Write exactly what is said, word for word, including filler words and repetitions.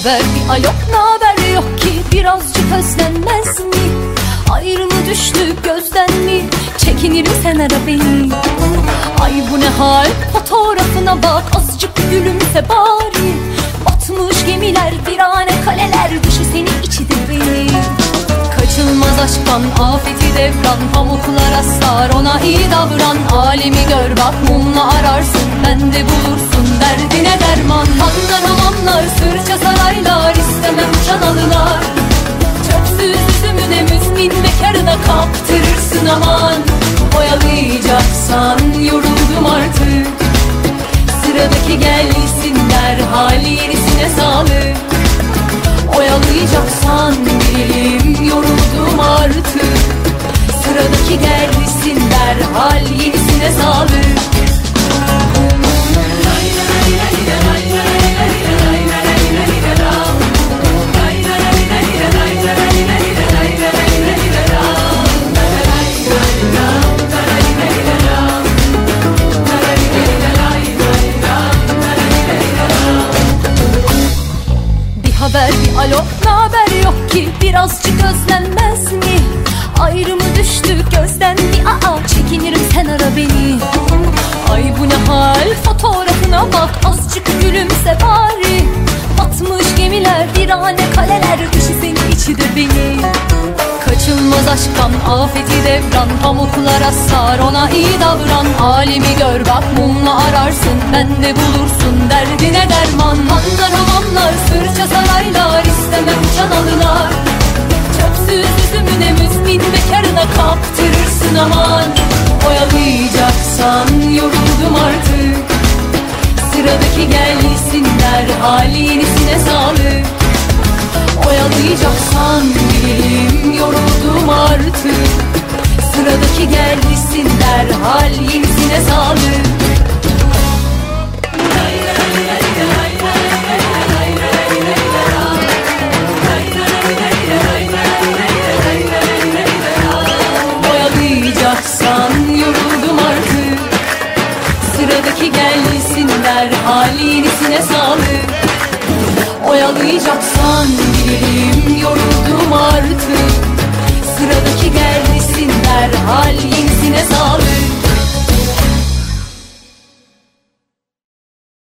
haber bir alo naber yok ki, birazcık özlenmez mi? Ayrı mı düştük gözden mi? Çekinirim sen ara beni. Ay bu ne hal, fotoğrafına bak, azıcık gülümse bari. Batmış gemiler, virane kaleler, dışı seni içi de beni. Kaçılmaz aşktan afeti devran, pamuklar asar ona iyi davran. Alemi gör bak, mumla ararsın, bende bulursun derdine derman. Hanlar hamamlar, sırça saraylar, istemem çanalılar. Çöpsüz üzümüne müzmin bekarına kaptırırsın aman. Oyalayacaksan yoruldum artık, sıradaki gelsin derhal, yenisine sağlık. Oyalayacaksan bilelim yoruldum artık, sıradaki gelsin derhal, yenisine sağlık. Haber bir alo naber yok ki, birazcık özlenmez mi? Ayrı mı düştük gözden mi? Aa, çekinirim sen ara beni. Ay bu ne hal, fotoğrafına bak, azıcık gülümse bari. Batmış gemiler, virane kaleler, dışı seni içi de beni. Kaçılmaz aşktan afeti devran, pamuklar asar ona iyi davran. Alemi gör bak, mumla ararsın, bende bulursun derdine derman. Hanlar hamamlar, sırça saraylar, istemem çanalılar. Çöpsüz üzümüne müzmin bekarına kaptırırsın aman. Oyalayacaksan yoruldum artık, sıradaki gelsin derhal, yenisine sağlık. Oyalayacaksan bilelim yoruldum artık, sıradaki gelsin derhal, yenisine sağlık. Oyalayacaksan yoruldum artık, sıradaki gelsin derhal, yenisine sağlık. Oyalayacaksan bilelim yoruldum artık, sıradaki gelsin derhal, yenisine sağlık.